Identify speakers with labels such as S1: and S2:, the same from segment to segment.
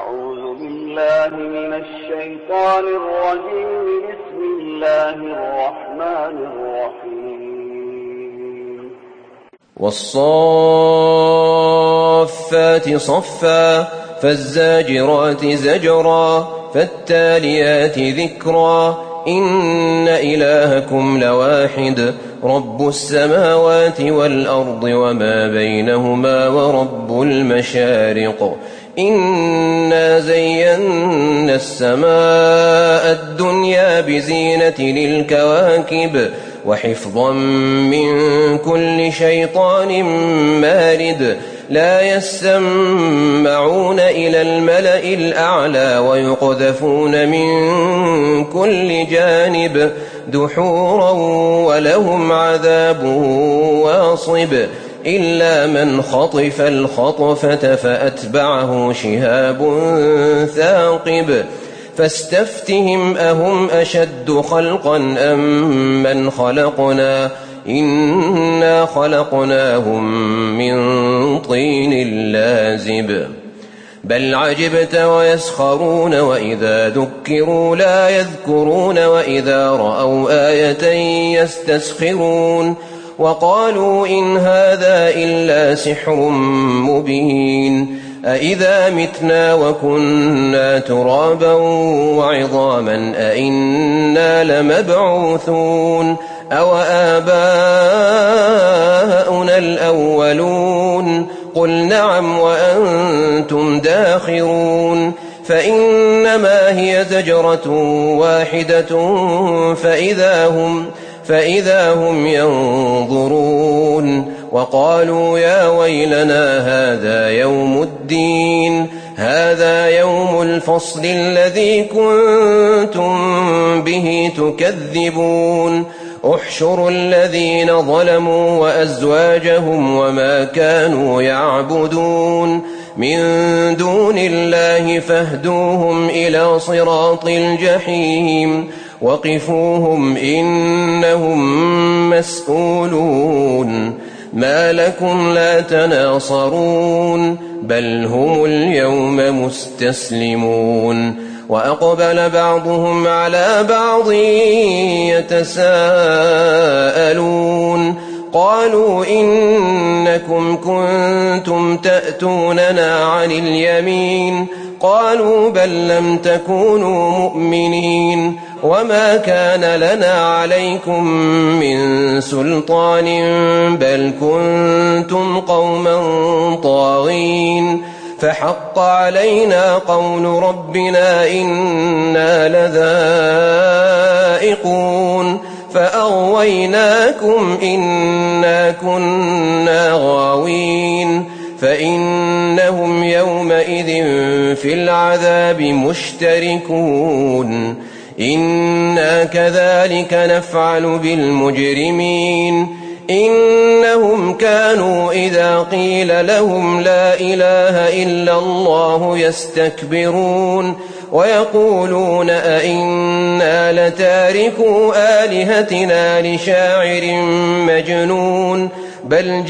S1: أعوذ بالله من الشيطان الرجيم. بسم الله الرحمن الرحيم.
S2: والصافات صفا فالزاجرات زجرا فالتاليات ذكرا إن إلهكم لواحد رب السماوات والأرض وما بينهما ورب المشارق إنا زينا السماء الدنيا بزينة للكواكب وحفظا من كل شيطان مارد لا يسمعون إلى الملأ الأعلى ويقذفون من كل جانب دحورا ولهم عذاب واصب إلا من خطف الخطفة فأتبعه شهاب ثاقب فاستفتهم أهم أشد خلقا أم من خلقنا إنا خلقناهم من طين لازب بل عجبت ويسخرون وإذا ذكروا لا يذكرون وإذا رأوا آية يستسخرون وقالوا إن هذا إلا سحر مبين أإذا متنا وكنا ترابا وعظاما أإنا لمبعوثون أو آباؤنا الأولون قل نعم وأنتم داخرون فإنما هي زجرة واحدة فإذا هم ينظرون وقالوا يا ويلنا هذا يوم الدين هذا يوم الفصل الذي كنتم به تكذبون احشروا الذين ظلموا وأزواجهم وما كانوا يعبدون من دون الله فاهدوهم إلى صراط الجحيم وقفوهم إنهم مسؤولون ما لكم لا تناصرون بل هم اليوم مستسلمون وأقبل بعضهم على بعض يتساءلون قالوا إنكم كنتم تأتوننا عن اليمين قالوا بل لم تكونوا مؤمنين وما كان لنا عليكم من سلطان بل كنتم قوما طاغين فحق علينا قول ربنا إنا لذائقون فأغويناكم إنا كنا غاوين فإنهم يومئذ في العذاب مشتركون إنا كذلك نفعل بالمجرمين إنهم كانوا إذا قيل لهم لا إله إلا الله يستكبرون ويقولون أئنا لتاركو آلهتنا لشاعر مجنون بل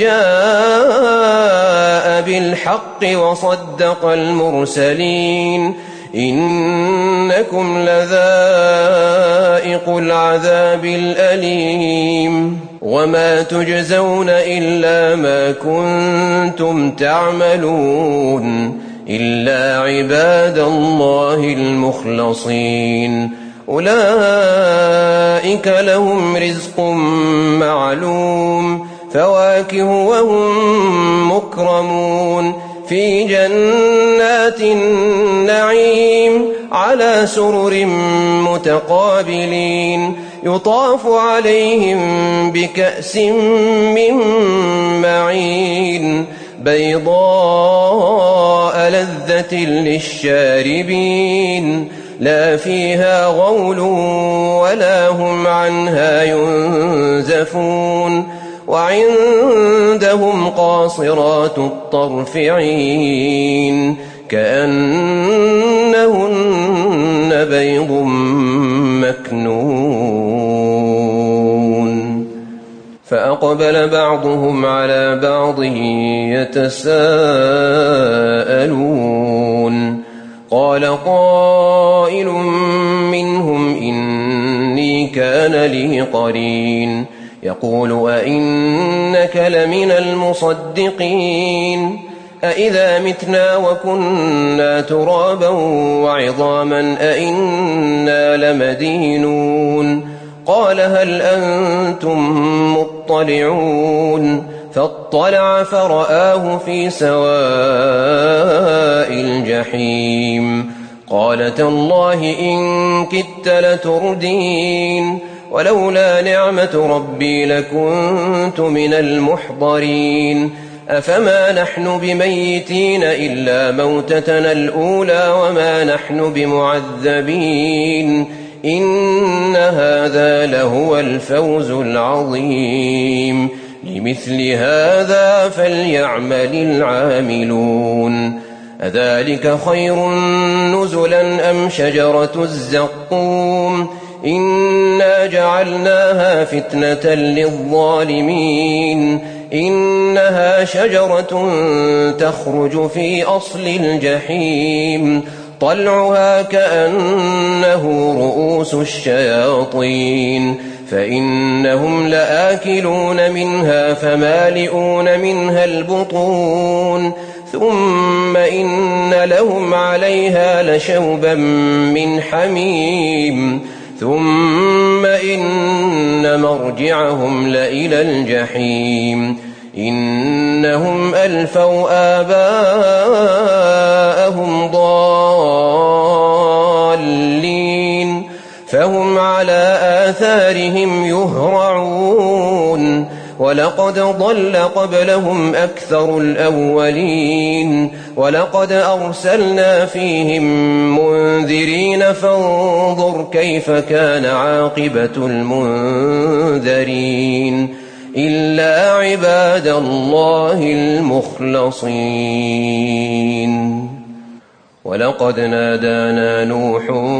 S2: جاء بالحق وصدق المرسلين إنكم لذائق العذاب الأليم وما تجزون إلا ما كنتم تعملون إلا عباد الله المخلصين أولئك لهم رزق معلوم فواكه وهم مكرمون في جنات النعيم على سرر متقابلين يطاف عليهم بكأس من معين بيضاء لذة للشاربين لا فيها غول ولا هم عنها ينزفون وعندهم قاصرات الطرف عين كأنهن بيض مكنون فأقبل بعضهم على بعض يتساءلون قال قائل منهم إني كان لي قرين يقول أئنك لمن المصدقين أئذا متنا وكنا ترابا وعظاما أئنا لمدينون قال هل أنتم مطلعون فاطلع فرآه في سواء الجحيم قال تالله إن كدت لتردين ولولا نعمة ربي لكنت من المحضرين أفما نحن بميتين إلا موتتنا الأولى وما نحن بمعذبين إن هذا لهو الفوز العظيم لمثل هذا فليعمل العاملون أذلك خير نزلا أم شجرة الزقوم إنا جعلناها فتنة للظالمين إنها شجرة تخرج في أصل الجحيم طلعها كأنه رؤوس الشياطين فإنهم لآكلون منها فمالئون منها البطون ثم إن لهم عليها لشوبا من حميم ثم إن مرجعهم لإلى الجحيم إنهم ألفوا آباءهم ضالين فهم على آثارهم يهرعون ولقد ضل قبلهم أكثر الأولين ولقد أرسلنا فيهم منذرين فانظر كيف كان عاقبة المنذرين إلا عباد الله المخلصين ولقد نادانا نوح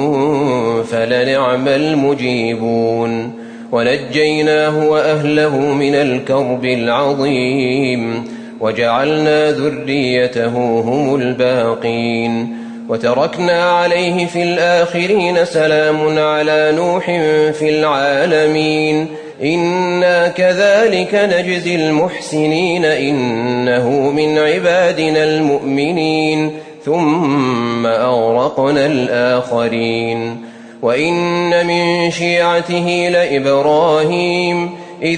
S2: فلنعم المجيبون ونجيناه وأهله من الكرب العظيم وجعلنا ذريته هم الباقين وتركنا عليه في الآخرين سلام على نوح في العالمين إنا كذلك نجزي المحسنين إنه من عبادنا المؤمنين ثم أغرقنا الآخرين وإن من شيعته لإبراهيم إذ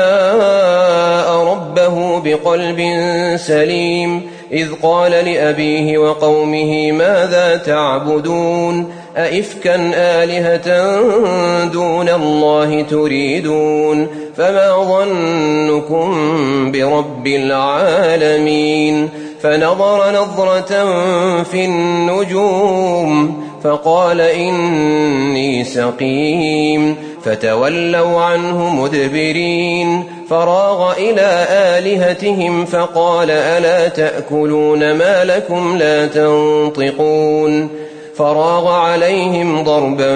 S2: جاء ربه بقلب سليم إذ قال لأبيه وقومه ماذا تعبدون أئفكا آلهة دون الله تريدون فما ظنكم برب العالمين فنظر نظرة في النجوم فقال إني سقيم فتولوا عنه مدبرين فراغ إلى آلهتهم فقال ألا تأكلون ما لكم لا تنطقون فراغ عليهم ضربا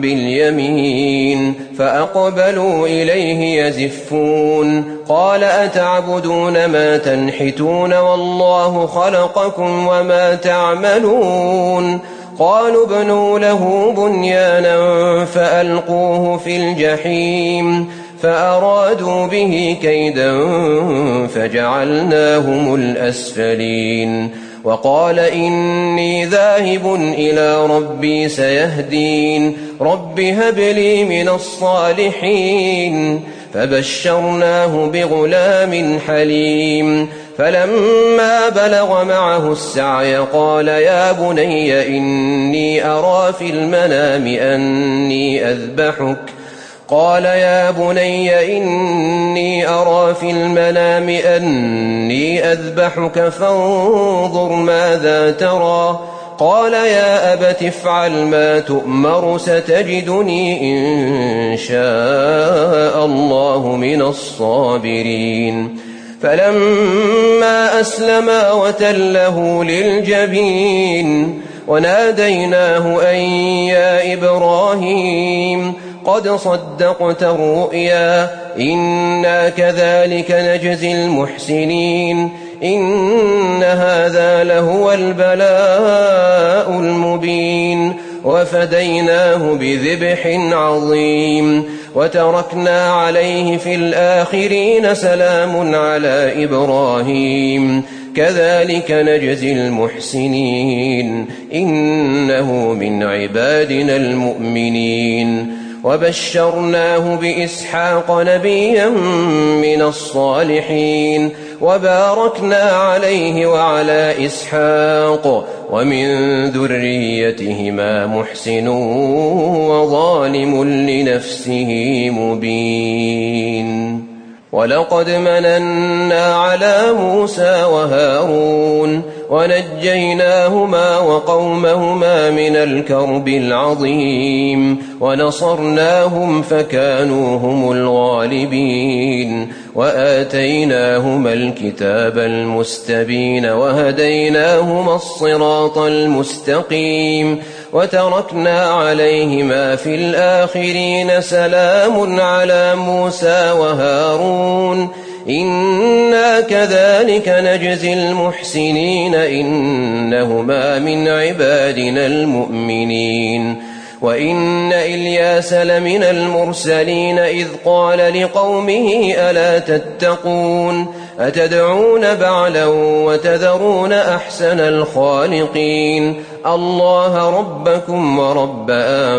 S2: باليمين فأقبلوا إليه يزفون قال أتعبدون ما تنحتون والله خلقكم وما تعملون قالوا ابنوا له بنيانا فألقوه في الجحيم فأرادوا به كيدا فجعلناهم الأسفلين وقال إني ذاهب إلى ربي سيهدين رب هب لي من الصالحين فبشرناه بغلام حليم فلما بلغ معه السعي قال يا بني إني أرى في المنام أني أذبحك قال يا بني إني أرى في المنام أني أذبحك فانظر ماذا ترى قال يا أبت افعل ما تؤمر ستجدني إن شاء الله من الصابرين فلما أسلما وتله للجبين وناديناه أن يا إبراهيم قد صدقت الرؤيا إنا كذلك نجزي المحسنين إن هذا لهو البلاء وفديناه بذبح عظيم وتركنا عليه في الآخرين سلام على إبراهيم كذلك نجزي المحسنين إنه من عبادنا المؤمنين وبشرناه بإسحاق نبيا من الصالحين وباركنا عليه وعلى إسحاق ومن ذريتهما محسن وظالم لنفسه مبين ولقد مننا على موسى وهارون ونجيناهما وقومهما من الكرب العظيم ونصرناهم فكانوا هم الغالبين وآتيناهما الكتاب المستبين وهديناهما الصراط المستقيم وتركنا عليهما في الآخرين سلام على موسى وهارون إنا كذلك نجزي المحسنين إنهما من عبادنا المؤمنين وإن إلياس لمن المرسلين إذ قال لقومه ألا تتقون أتدعون بعلا وتذرون أحسن الخالقين الله ربكم ورب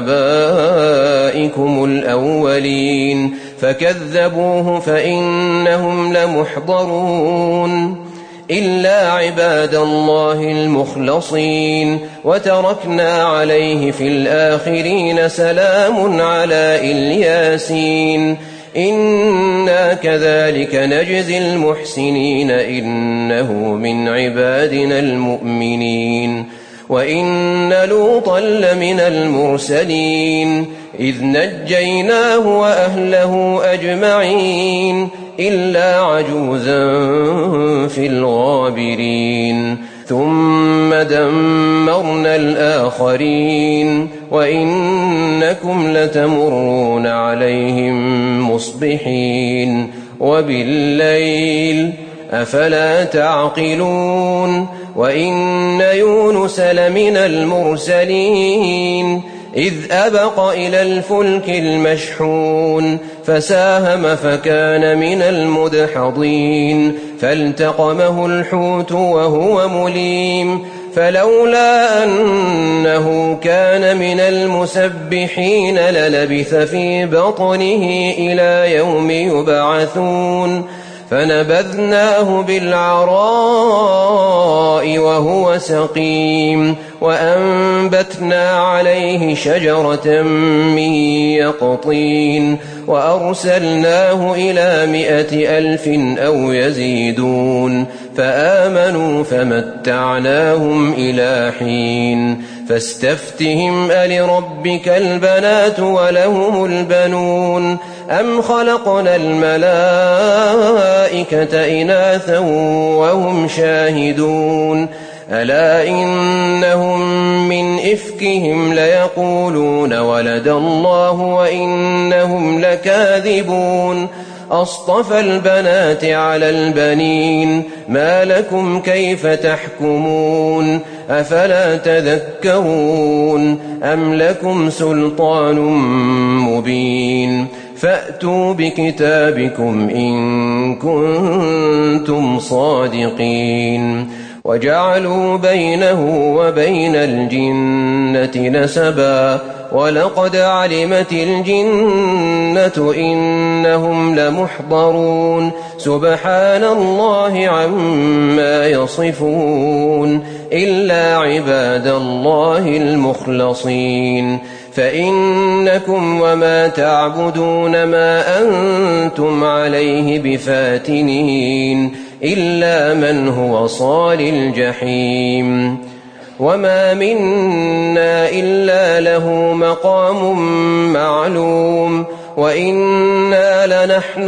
S2: آبائكم الأولين فكذبوه فإنهم لمحضرون إلا عباد الله المخلصين وتركنا عليه في الآخرين سلام على الياسين إنا كذلك نجزي المحسنين إنه من عبادنا المؤمنين وإن لوطا لمن المرسلين إذ نجيناه وأهله أجمعين إلا عجوزا في الغابرين ثم دمرنا الآخرين وإنكم لتمرون عليهم مصبحين وبالليل أفلا تعقلون وإن يونس لمن المرسلين إذ أبق إلى الفلك المشحون فساهم فكان من المدحضين فالتقمه الحوت وهو مليم فلولا أنه كان من المسبحين للبث في بطنه إلى يوم يبعثون فنبذناه بالعراء وهو سقيم وأنبتنا عليه شجرة من يقطين وأرسلناه إلى 100,000 أو يزيدون فآمنوا فمتعناهم إلى حين فاستفتهم ألربك البنات ولهم البنون أم خلقنا الملائكة إناثا وهم شاهدون ألا إنهم من إفكهم ليقولون ولد الله وإنهم لكاذبون أصطفى البنات على البنين ما لكم كيف تحكمون أفلا تذكرون أم لكم سلطان مبين فأتوا بكتابكم إن كنتم صادقين وجعلوا بينه وبين الجنة نسبا ولقد علمت الجنة إنهم لمحضرون سبحان الله عما يصفون إلا عباد الله المخلصين فإنكم وما تعبدون ما أنتم عليه بفاتنين إلا من هو صال الجحيم وما منا إلا له مقام معلوم وإنا لنحن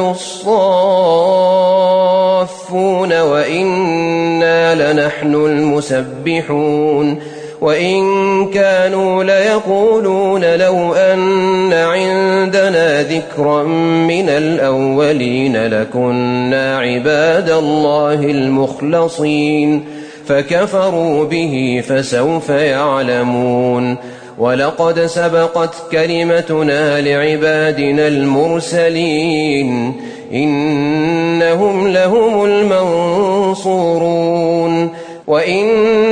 S2: الصافون وإنا لنحن المسبحون وإن كانوا ليقولون لو أن عندنا ذكرا من الأولين لكنا عباد الله المخلصين فكفروا به فسوف يعلمون ولقد سبقت كلمتنا لعبادنا المرسلين إنهم لهم المنصورون وإن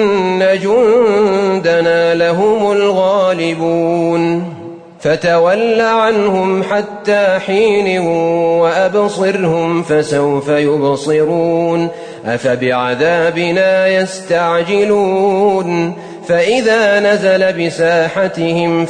S2: جندنا لهم الغالبون فتول عنهم حتى حين وأبصرهم فسوف يبصرون أفبعذابنا يستعجلون فإذا نزل بساحتهم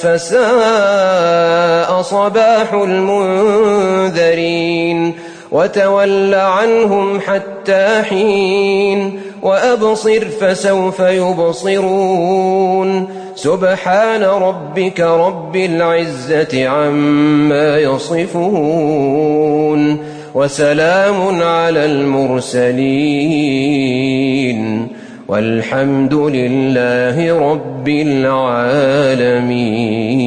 S2: فساء صباح المنذرين وتول عنهم حتى حين وأبصر فسوف يبصرون سبحان ربك رب العزة عما يصفون وسلام على المرسلين والحمد لله رب العالمين.